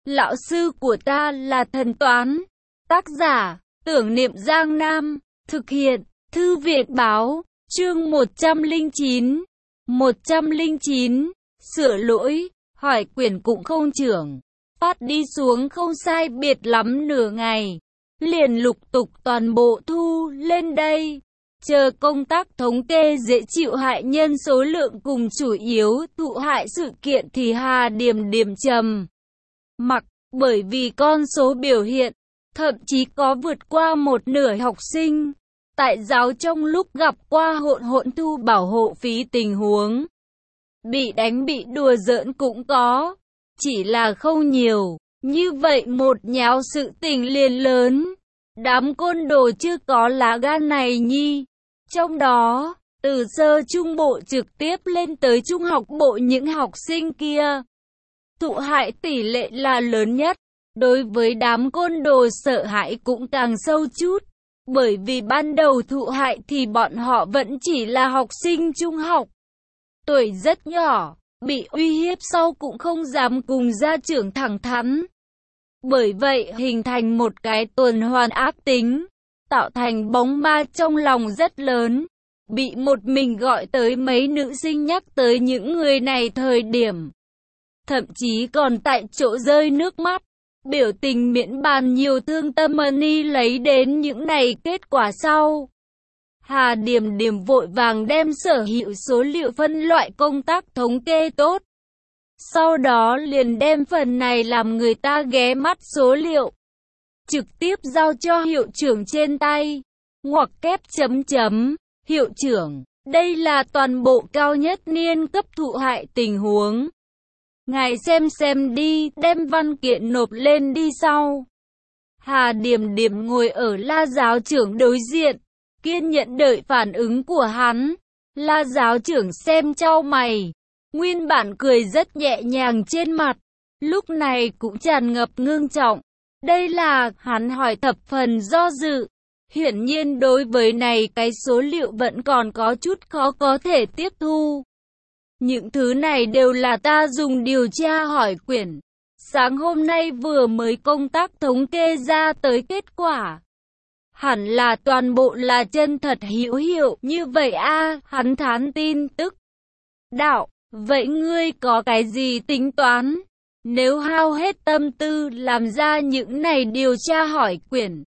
Lão sư của ta là thần toán. Tác giả, Tưởng Niệm Giang Nam. Thực hiện, Thư viện báo. Chương 109. 109. Sửa lỗi, hỏi quyển cũng không trưởng. Phát đi xuống không sai biệt lắm nửa ngày. Liền lục tục toàn bộ thu lên đây. Chờ công tác thống kê dễ chịu hại nhân số lượng cùng chủ yếu thụ hại sự kiện thì Hà Điềm Điềm trầm mặc, bởi vì con số biểu hiện, thậm chí có vượt qua một nửa học sinh tại giáo trong lúc gặp qua hỗn thu bảo hộ phí tình huống. Bị đánh bị đùa giỡn cũng có, chỉ là không nhiều. Như vậy một nháo sự tình liền lớn. Đám côn đồ chưa có lá gan này nhi. Trong đó, từ sơ trung bộ trực tiếp lên tới trung học bộ những học sinh kia, thụ hại tỷ lệ là lớn nhất. Đối với đám côn đồ sợ hãi cũng càng sâu chút. Bởi vì ban đầu thụ hại thì bọn họ vẫn chỉ là học sinh trung học. Tuổi rất nhỏ, bị uy hiếp sau cũng không dám cùng gia trưởng thẳng thắn. Bởi vậy hình thành một cái tuần hoàn ác tính, tạo thành bóng ma trong lòng rất lớn. Bị một mình gọi tới mấy nữ sinh nhắc tới những người này thời điểm, thậm chí còn tại chỗ rơi nước mắt. Biểu tình miễn bàn nhiều thương tâm ni lấy đến những này kết quả sau. Hà Điềm Điềm vội vàng đem sở hữu số liệu phân loại công tác thống kê tốt. Sau đó liền đem phần này làm người ta ghé mắt số liệu, trực tiếp giao cho hiệu trưởng trên tay. Ngoặc kép chấm chấm, hiệu trưởng, đây là toàn bộ cao nhất niên cấp thụ hại tình huống. Ngài xem đi, đem văn kiện nộp lên đi sau. Hà Điềm Điềm ngồi ở La giáo trưởng đối diện, kiên nhẫn đợi phản ứng của hắn. La giáo trưởng xem chau mày, nguyên bản cười rất nhẹ nhàng trên mặt, lúc này cũng tràn ngập ngưng trọng. Đây là, hắn hỏi thập phần do dự. Hiển nhiên đối với này cái số liệu vẫn còn có chút khó có thể tiếp thu. Những thứ này đều là ta dùng điều tra hỏi quyển. Sáng hôm nay vừa mới công tác thống kê ra tới kết quả. Hẳn là toàn bộ là chân thật hữu hiệu như vậy a. Hắn thán tin tức. Đạo, vậy ngươi có cái gì tính toán? Nếu hao hết tâm tư làm ra những này điều tra hỏi quyển,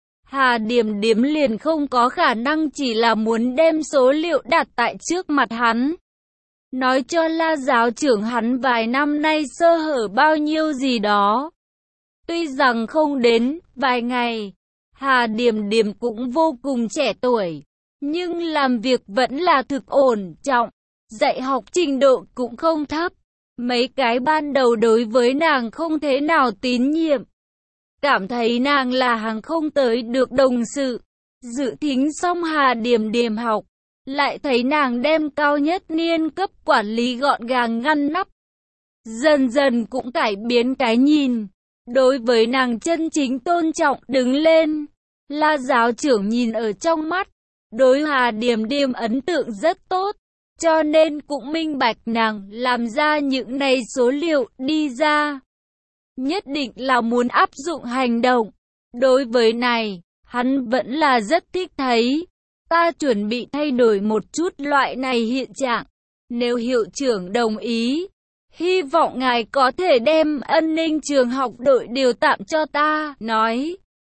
Hà Điềm Điềm liền không có khả năng chỉ là muốn đem số liệu đặt tại trước mặt hắn. Nói cho La giáo trưởng hắn vài năm nay sơ hở bao nhiêu gì đó. Tuy rằng không đến vài ngày, Hà Điềm Điềm cũng vô cùng trẻ tuổi, nhưng làm việc vẫn là thực ổn trọng, dạy học trình độ cũng không thấp. Mấy cái ban đầu đối với nàng không thế nào tín nhiệm, cảm thấy nàng là hàng không tới được đồng sự. Dự thính xong Hà Điềm Điềm học, lại thấy nàng đem cao nhất niên cấp quản lý gọn gàng ngăn nắp. Dần dần cũng cải biến cái nhìn, đối với nàng chân chính tôn trọng đứng lên. La giáo trưởng nhìn ở trong mắt, đối Hà Điềm Điềm ấn tượng rất tốt, cho nên cũng minh bạch nàng làm ra những này số liệu đi ra, nhất định là muốn áp dụng hành động. Đối với này, hắn vẫn là rất thích thấy. Ta chuẩn bị thay đổi một chút loại này hiện trạng. Nếu hiệu trưởng đồng ý, hy vọng ngài có thể đem an ninh trường học đội điều tạm cho ta. Nói.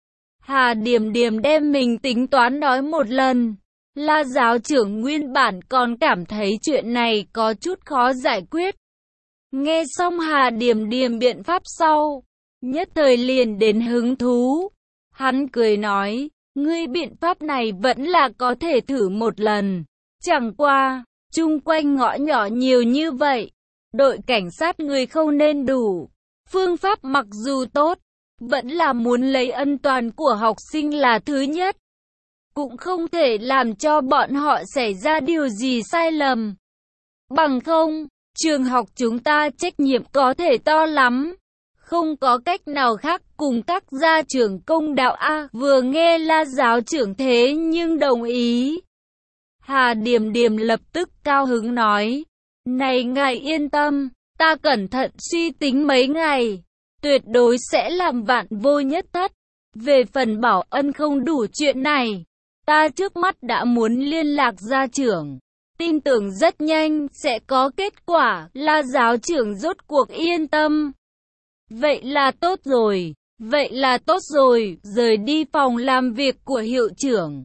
Hà Điềm Điềm đem mình tính toán nói một lần. La giáo trưởng nguyên bản còn cảm thấy chuyện này có chút khó giải quyết. Nghe xong Hà Điềm Điềm biện pháp sau, nhất thời liền đến hứng thú. Hắn cười nói, ngươi biện pháp này vẫn là có thể thử một lần. Chẳng qua, chung quanh ngõ nhỏ nhiều như vậy, đội cảnh sát người không nên đủ. Phương pháp mặc dù tốt, vẫn là muốn lấy an toàn của học sinh là thứ nhất. Cũng không thể làm cho bọn họ xảy ra điều gì sai lầm. Bằng không, trường học chúng ta trách nhiệm có thể to lắm. Không có cách nào khác cùng các gia trưởng công đạo a. Vừa nghe La giáo trưởng thế nhưng đồng ý. Hà Điềm Điềm lập tức cao hứng nói, này ngài yên tâm, ta cẩn thận suy tính mấy ngày, tuyệt đối sẽ làm vạn vô nhất thất. Về phần Bảo Ân không đủ chuyện này, ta trước mắt đã muốn liên lạc gia trưởng. Tin tưởng rất nhanh sẽ có kết quả, La giáo trưởng rốt cuộc yên tâm. Vậy là tốt rồi, rời đi phòng làm việc của hiệu trưởng.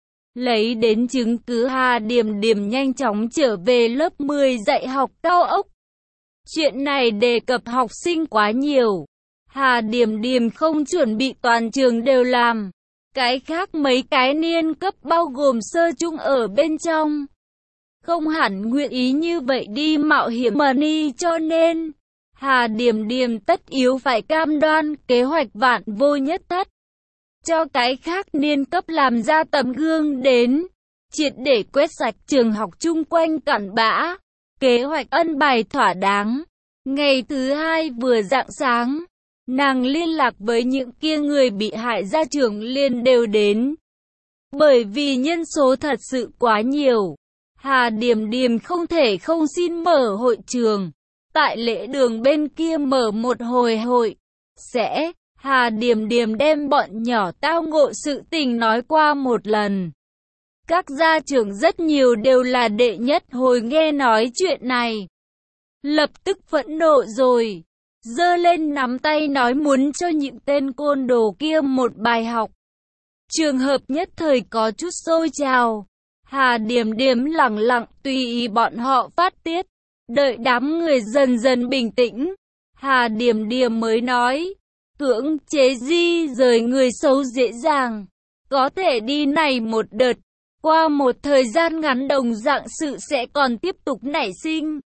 Lấy đến chứng cứ, Hà Điềm Điềm nhanh chóng trở về lớp 10 dạy học cao ốc. Chuyện này đề cập học sinh quá nhiều. Hà Điềm Điềm không chuẩn bị toàn trường đều làm. Cái khác mấy cái niên cấp bao gồm sơ trung ở bên trong. Không hẳn nguyện ý như vậy đi mạo hiểm money, cho nên Hà Điềm Điềm tất yếu phải cam đoan kế hoạch vạn vô nhất thất. Cho cái khác niên cấp làm ra tấm gương đến, triệt để quét sạch trường học chung quanh cặn bã. Kế hoạch ân bài thỏa đáng. Ngày thứ hai vừa rạng sáng, nàng liên lạc với những kia người bị hại, gia trưởng liền đều đến. Bởi vì nhân số thật sự quá nhiều, Hà Điềm Điềm không thể không xin mở hội trường. Tại lễ đường bên kia mở một hồi hội sẽ, Hà Điềm Điềm đem bọn nhỏ tao ngộ sự tình nói qua một lần. Các gia trưởng rất nhiều đều là đệ nhất hồi nghe nói chuyện này. Lập tức phẫn nộ rồi, giơ lên nắm tay nói muốn cho những tên côn đồ kia một bài học. Trường hợp nhất thời có chút sôi trào. Hà Điềm Điềm lẳng lặng tùy ý bọn họ phát tiết. Đợi đám người dần dần bình tĩnh, Hà Điềm Điềm mới nói, cưỡng chế di rời người xấu dễ dàng, có thể đi này một đợt, qua một thời gian ngắn đồng dạng sự sẽ còn tiếp tục nảy sinh.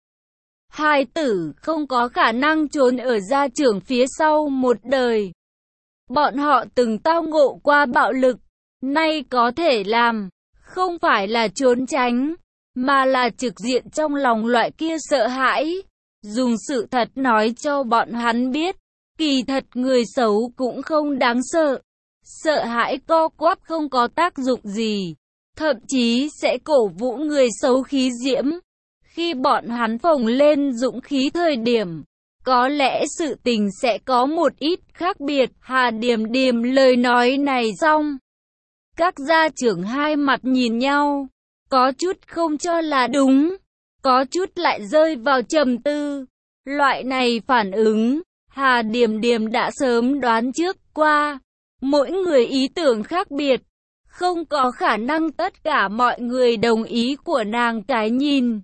Hai tử không có khả năng trốn ở gia trưởng phía sau một đời. Bọn họ từng tao ngộ qua bạo lực, nay có thể làm, không phải là trốn tránh, mà là trực diện trong lòng loại kia sợ hãi. Dùng sự thật nói cho bọn hắn biết, kỳ thật người xấu cũng không đáng sợ. Sợ hãi co quắp không có tác dụng gì, thậm chí sẽ cổ vũ người xấu khí diễm. Khi bọn hắn phồng lên dũng khí thời điểm, có lẽ sự tình sẽ có một ít khác biệt. Hà Điềm Điềm lời nói này xong, các gia trưởng hai mặt nhìn nhau, có chút không cho là đúng, có chút lại rơi vào trầm tư. Loại này phản ứng, Hà Điềm Điềm đã sớm đoán trước qua. Mỗi người ý tưởng khác biệt, không có khả năng tất cả mọi người đồng ý của nàng cái nhìn.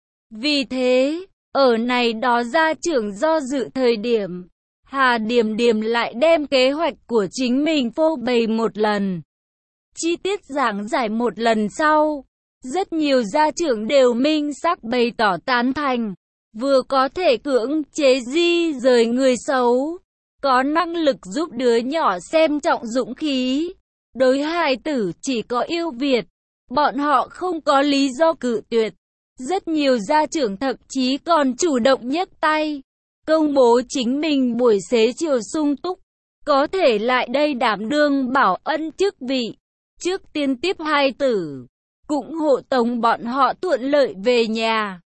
Vì thế, ở này đó gia trưởng do dự thời điểm, Hà Điềm Điềm lại đem kế hoạch của chính mình phô bày một lần. Chi tiết giảng giải một lần sau, rất nhiều gia trưởng đều minh xác bày tỏ tán thành. Vừa có thể cưỡng chế di rời người xấu, có năng lực giúp đứa nhỏ xem trọng dũng khí. Đối hài tử chỉ có yêu Việt, bọn họ không có lý do cự tuyệt. Rất nhiều gia trưởng thậm chí còn chủ động nhấc tay, công bố chính mình buổi xế chiều sung túc, có thể lại đây đảm đương bảo ân chức vị. Trước tiên tiếp hài tử, cũng hộ tống bọn họ thuận lợi về nhà.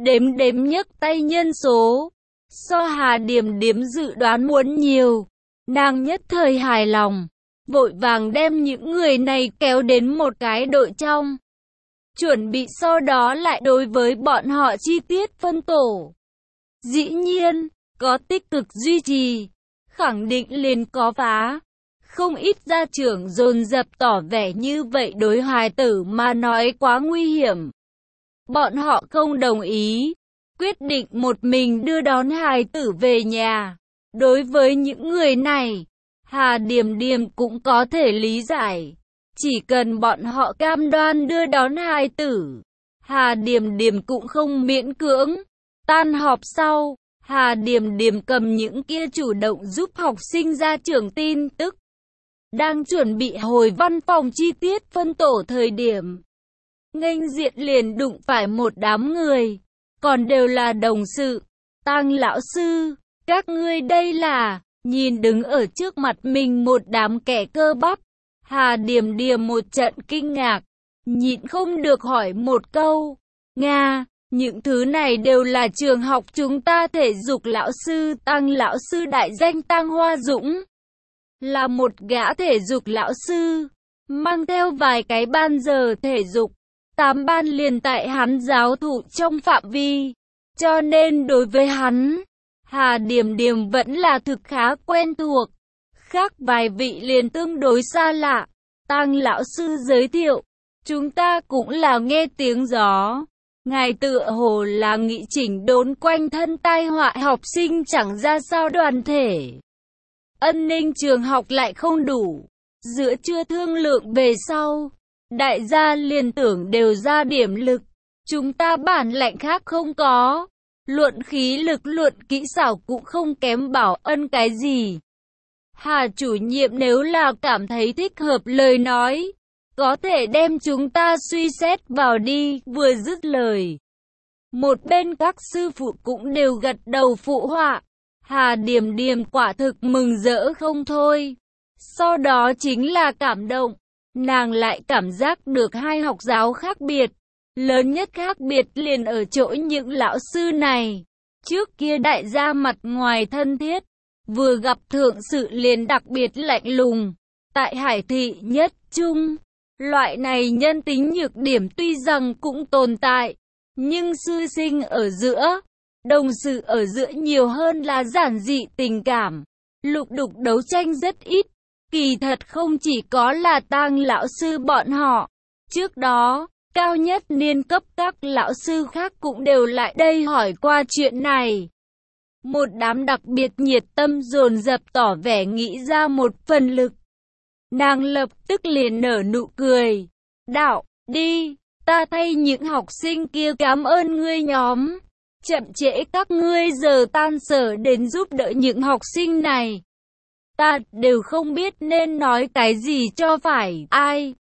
Đếm nhấc tay nhân số, so Hà Điềm Điềm dự đoán muốn nhiều. Nàng nhất thời hài lòng, vội vàng đem những người này kéo đến một cái đội trong. Chuẩn bị sau đó lại đối với bọn họ chi tiết phân tổ. Dĩ nhiên, có tích cực duy trì, khẳng định liền có phá. Không ít gia trưởng dồn dập tỏ vẻ như vậy đối hài tử mà nói quá nguy hiểm. Bọn họ không đồng ý, quyết định một mình đưa đón hài tử về nhà. Đối với những người này, Hà Điềm Điềm cũng có thể lý giải. Chỉ cần bọn họ cam đoan đưa đón hài tử, Hà Điềm Điềm cũng không miễn cưỡng. Tan họp sau, Hà Điềm Điềm cầm những kia chủ động giúp học sinh ra trường tin tức. Đang chuẩn bị hồi văn phòng chi tiết phân tổ thời điểm, nghênh diện liền đụng phải một đám người, còn đều là đồng sự. Tang lão sư, các ngươi đây là, nhìn đứng ở trước mặt mình một đám kẻ cơ bắp. Hà Điềm Điềm một trận kinh ngạc, nhịn không được hỏi một câu, Nga, Những thứ này đều là trường học chúng ta. Thể dục lão sư Tăng lão sư đại danh Tăng Hoa Dũng là một gã thể dục lão sư, mang theo vài cái ban giờ thể dục, 8 ban liền tại hắn giáo thụ trong phạm vi. Cho nên đối với hắn, Hà Điểm Điểm vẫn là thực khá quen thuộc. Khác vài vị liền tương đối xa lạ. Tăng lão sư giới thiệu, chúng ta cũng là nghe tiếng gió. Ngài tựa hồ là nghị chỉnh đốn quanh thân tai họa học sinh chẳng ra sao đoàn thể. An ninh trường học lại không đủ. Giữa trưa thương lượng về sau, đại gia liền tưởng đều ra điểm lực. Chúng ta bản lãnh khác không có. Luận khí lực luận kỹ xảo cũng không kém Bảo Ân cái gì. Hà chủ nhiệm nếu là cảm thấy thích hợp lời nói, có thể đem chúng ta suy xét vào đi. Vừa dứt lời, một bên các sư phụ cũng đều gật đầu phụ họa. Hà Điểm Điểm quả thực mừng rỡ không thôi. Sau đó chính là cảm động. Nàng lại cảm giác được hai học giáo khác biệt. Lớn nhất khác biệt liền ở chỗ những lão sư này. Trước kia đại gia mặt ngoài thân thiết, vừa gặp thượng sự liền đặc biệt lạnh lùng. Tại Hải Thị Nhất Trung, loại này nhân tính nhược điểm tuy rằng cũng tồn tại, nhưng sư sinh ở giữa, đồng sự ở giữa nhiều hơn là giản dị tình cảm. Lục đục đấu tranh rất ít. Kỳ thật không chỉ có là Tang lão sư bọn họ. Trước đó, cao nhất niên cấp các lão sư khác cũng đều lại đây hỏi qua chuyện này. Một đám đặc biệt nhiệt tâm dồn dập tỏ vẻ nghĩ ra một phần lực. Nàng lập tức liền nở nụ cười. Đạo, đi, ta thay những học sinh kia cảm ơn ngươi nhóm. Chậm trễ các ngươi giờ tan sở đến giúp đỡ những học sinh này. Ta đều không biết nên nói cái gì cho phải. Ai?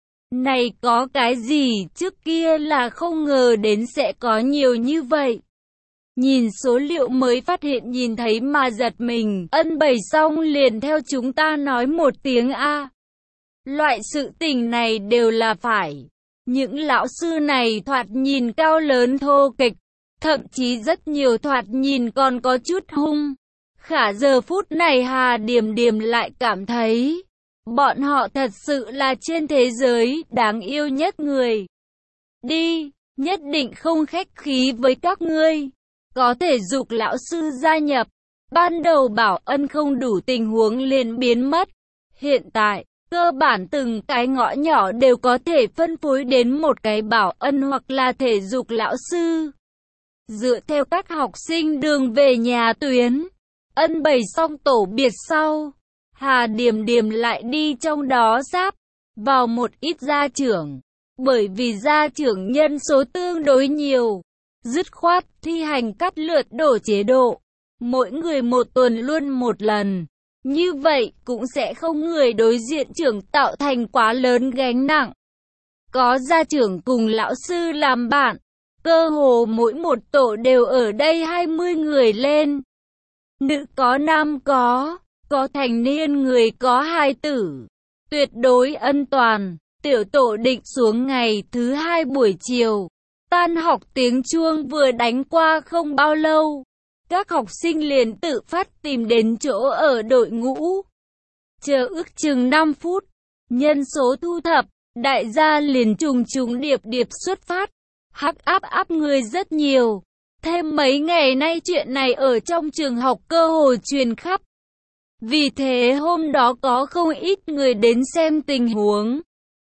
Này có cái gì trước kia là không ngờ đến sẽ có nhiều như vậy. Nhìn số liệu mới phát hiện nhìn thấy mà giật mình. Ân bày xong liền theo chúng ta nói một tiếng A. Loại sự tình này đều là phải. Những lão sư này thoạt nhìn cao lớn thô kịch. Thậm chí rất nhiều thoạt nhìn còn có chút hung. Khả giờ phút này Hà Điểm Điểm lại cảm thấy bọn họ thật sự là trên thế giới đáng yêu nhất người. Đi, nhất định không khách khí với các ngươi. Có thể dục lão sư gia nhập. Ban đầu Bảo Ân không đủ tình huống liền biến mất. Hiện tại, cơ bản từng cái ngõ nhỏ đều có thể phân phối đến một cái Bảo Ân hoặc là thể dục lão sư. Dựa theo các học sinh đường về nhà tuyến, Ân bày xong tổ biệt sau, Hà Điểm Điểm lại đi trong đó giáp vào một ít gia trưởng. Bởi vì gia trưởng nhân số tương đối nhiều, dứt khoát thi hành cắt lượt đổ chế độ. Mỗi người một tuần luôn một lần. Như vậy cũng sẽ không người đối diện trưởng tạo thành quá lớn gánh nặng. Có gia trưởng cùng lão sư làm bạn. Cơ hồ mỗi một tổ đều ở đây 20 người lên. Nữ có nam có thành niên người có hài tử. Tuyệt đối an toàn. Tiểu tổ định xuống ngày thứ 2 buổi chiều. Tan học tiếng chuông vừa đánh qua không bao lâu. Các học sinh liền tự phát tìm đến chỗ ở đội ngũ. Chờ ước chừng 5 phút. Nhân số thu thập, đại gia liền trùng trùng điệp điệp xuất phát. Hắc áp người rất nhiều. Thêm mấy ngày nay chuyện này ở trong trường học cơ hồ truyền khắp. Vì thế hôm đó có không ít người đến xem tình huống.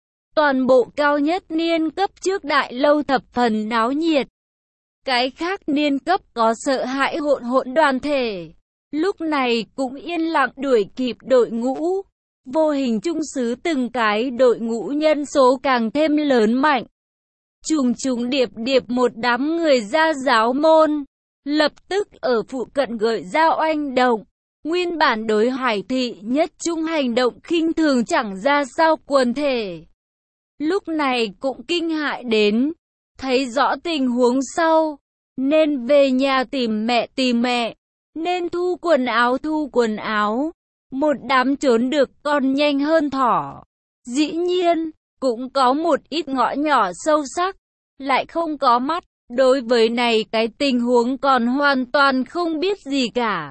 Toàn bộ cao nhất niên cấp trước đại lâu thập phần náo nhiệt. Cái khác niên cấp có sợ hãi hỗn đoàn thể. Lúc này cũng yên lặng đuổi kịp đội ngũ. Vô hình chung xứ từng cái đội ngũ nhân số càng thêm lớn mạnh. Trùng điệp một đám người ra giáo môn. Lập tức ở phụ cận gợi ra oanh động. Nguyên bản đối Hải Thị Nhất Trung hành động khinh thường chẳng ra sao quần thể. Lúc này cũng kinh hại đến. Thấy rõ tình huống sau. Nên về nhà tìm mẹ. Nên thu quần áo. Một đám trốn được còn nhanh hơn thỏ. Dĩ nhiên, cũng có một ít ngõ nhỏ sâu sắc. Lại không có mắt. Đối với này cái tình huống còn hoàn toàn không biết gì cả.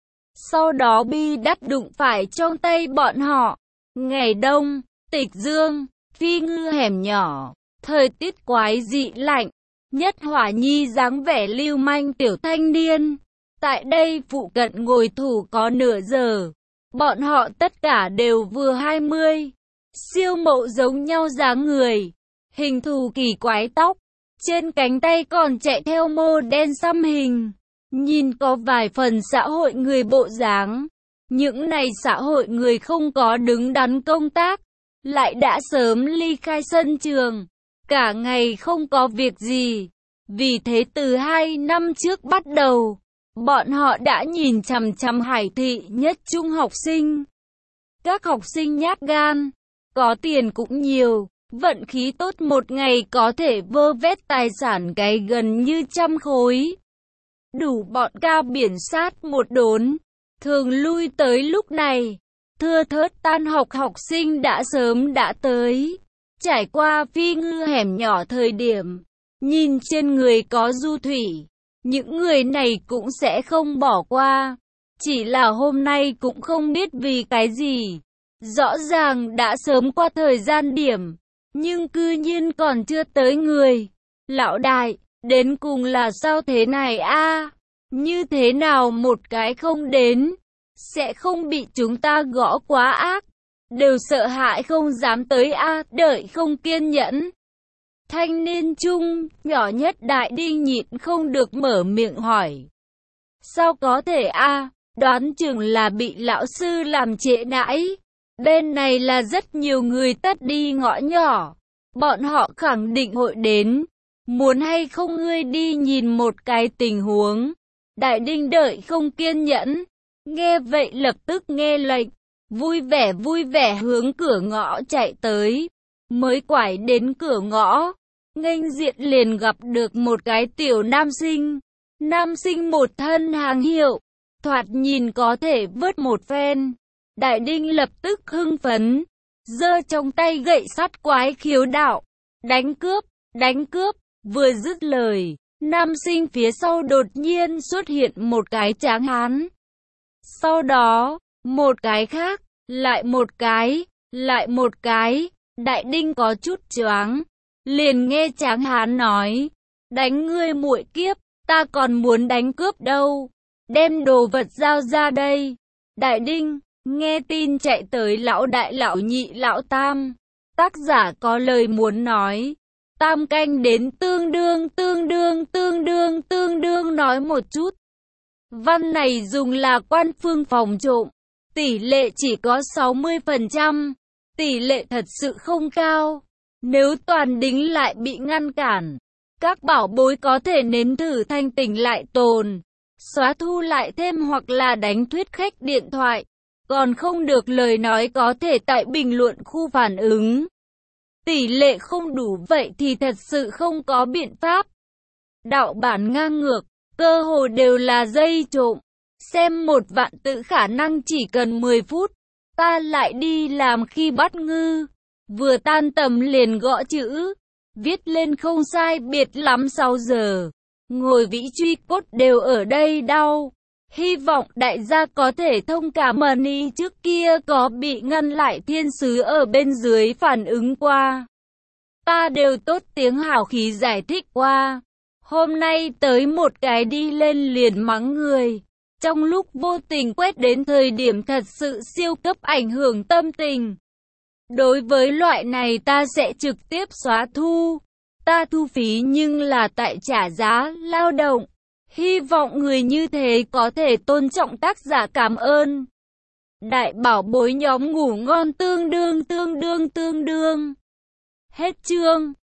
Sau đó bi đắt đụng phải trong tay bọn họ. Ngày đông, Tịch Dương, Phi Ngư hẻm nhỏ, thời tiết quái dị lạnh, Nhất Hỏa Nhi dáng vẻ lưu manh tiểu thanh niên. Tại đây phụ cận ngồi thủ có nửa giờ. Bọn họ tất cả đều vừa 20. Siêu mẫu giống nhau dáng người, hình thù kỳ quái tóc, trên cánh tay còn chạy theo mô đen xăm hình. Nhìn có vài phần xã hội người bộ dáng. Những này xã hội người không có đứng đắn công tác, lại đã sớm ly khai sân trường, cả ngày không có việc gì. Vì thế từ 2 năm trước bắt đầu, bọn họ đã nhìn chằm chằm Hải thị nhất trung học sinh. Các học sinh nhát gan, có tiền cũng nhiều, vận khí tốt một ngày có thể vơ vét tài sản cái gần như 100 khối. Đủ bọn cao biển sát một đốn. Thường lui tới lúc này, thưa thớt tan học học sinh đã sớm đã tới. Trải qua Phi Ngư hẻm nhỏ thời điểm, nhìn trên người có du thủy, những người này cũng sẽ không bỏ qua. Chỉ là hôm nay cũng không biết vì cái gì. Rõ ràng đã sớm qua thời gian điểm, nhưng cư nhiên còn chưa tới người. Lão đại, đến cùng là sao thế này a? Như thế nào một cái không đến, sẽ không bị chúng ta gõ quá ác. Đều sợ hãi không dám tới a, đợi không kiên nhẫn. Thanh niên trung, nhỏ nhất Đại Đinh nhịn không được mở miệng hỏi. Sao có thể a? Đoán chừng là bị lão sư làm trễ nãi. Bên này là rất nhiều người tất đi ngõ nhỏ. Bọn họ khẳng định hội đến. Muốn hay không ngươi đi nhìn một cái tình huống. Đại Đinh đợi không kiên nhẫn. Nghe vậy lập tức nghe lệnh. Vui vẻ hướng cửa ngõ chạy tới. Mới quải đến cửa ngõ, nghênh diện liền gặp được một cái tiểu nam sinh. Nam sinh một thân hàng hiệu, thoạt nhìn có thể vớt một phen. Đại Đinh lập tức hưng phấn, giơ trong tay gậy sắt quái khiếu đạo. Đánh cướp, vừa dứt lời, nam sinh phía sau đột nhiên xuất hiện một cái tráng hán. Sau đó, một cái khác, lại một cái, Đại Đinh có chút choáng, liền nghe tráng hán nói, đánh ngươi muội kiếp, ta còn muốn đánh cướp đâu, đem đồ vật giao ra đây. Đại Đinh, nghe tin chạy tới lão đại lão nhị lão tam, tác giả có lời muốn nói, tam canh đến tương đương nói một chút. Văn này dùng là quan phương phòng trộm, tỷ lệ chỉ có 60%, tỷ lệ thật sự không cao. Nếu toàn đính lại bị ngăn cản, các bảo bối có thể nếm thử thanh tỉnh lại tồn, xóa thu lại thêm hoặc là đánh thuyết khách điện thoại. Còn không được lời nói có thể tại bình luận khu phản ứng. Tỷ lệ không đủ vậy thì thật sự không có biện pháp. Đạo bản ngang ngược, cơ hồ đều là dây trộm. Xem một vạn tự khả năng chỉ cần 10 phút. Ta lại đi làm khi bắt ngư. Vừa tan tầm liền gõ chữ. Viết lên không sai biệt lắm 6 giờ. Ngồi vĩ truy cốt đều ở đây đau. Hy vọng đại gia có thể thông cảm Money trước kia có bị ngăn lại thiên sứ ở bên dưới phản ứng qua. Ta đều tốt tiếng hào khí giải thích qua. Hôm nay tới một cái đi lên liền mắng người. Trong lúc vô tình quét đến thời điểm thật sự siêu cấp ảnh hưởng tâm tình. Đối với loại này ta sẽ trực tiếp xóa thu. Ta thu phí nhưng là tại trả giá lao động. Hy vọng người như thế có thể tôn trọng tác giả, cảm ơn. Đại bảo bối nhóm ngủ ngon tương đương. Hết chương.